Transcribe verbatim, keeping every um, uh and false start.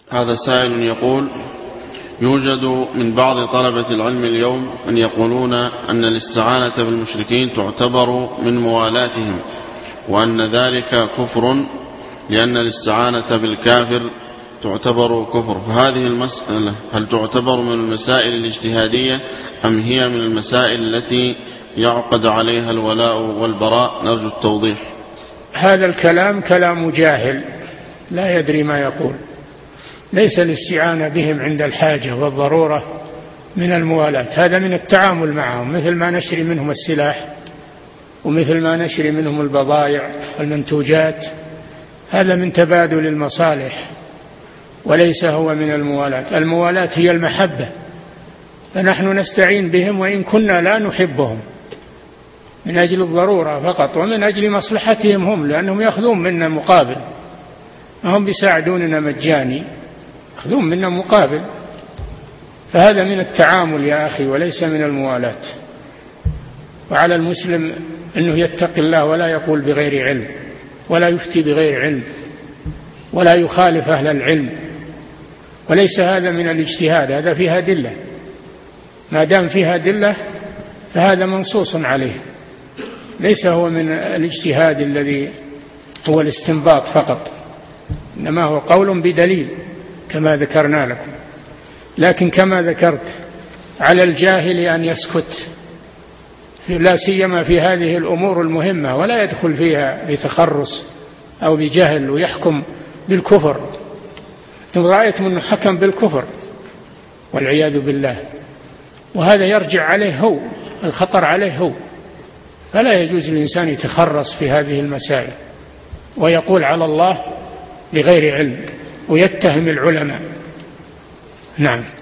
هذا سائل يقول: يوجد من بعض طلبة العلم اليوم من يقولون أن الاستعانة بالمشركين تعتبر من موالاتهم، وأن ذلك كفر لأن الاستعانة بالكافر تعتبر كفر، فهذه المسألة هل تعتبر من المسائل الاجتهادية أم هي من المسائل التي يعقد عليها الولاء والبراء؟ نرجو التوضيح. هذا الكلام كلام جاهل لا يدري ما يقول. ليس الاستعانة بهم عند الحاجة والضرورة من الموالاة، هذا من التعامل معهم، مثل ما نشري منهم السلاح ومثل ما نشري منهم البضائع والمنتوجات، هذا من تبادل المصالح وليس هو من الموالاة. الموالاة هي المحبة، فنحن نستعين بهم وإن كنا لا نحبهم من أجل الضرورة فقط ومن أجل مصلحتهم هم، لأنهم يأخذون منا مقابل، هم بيساعدوننا مجاني، يأخذون منا مقابل، فهذا من التعامل يا أخي وليس من الموالاة. وعلى المسلم أنه يتقي الله ولا يقول بغير علم ولا يفتي بغير علم ولا يخالف أهل العلم، وليس هذا من الاجتهاد، هذا فيها أدلة، ما دام فيها أدلة فهذا منصوص عليه، ليس هو من الاجتهاد الذي هو الاستنباط فقط، إنما هو قول بدليل كما ذكرنا لكم. لكن كما ذكرت على الجاهل أن يسكت، لا سيما في هذه الأمور المهمة، ولا يدخل فيها بتخرص أو بجهل ويحكم بالكفر. رأيتم أنه حكم بالكفر والعياذ بالله، وهذا يرجع عليه هو، الخطر عليه هو. فلا يجوز للإنسان يتخرص في هذه المسائل ويقول على الله بغير علم ويتهم العلماء. نعم.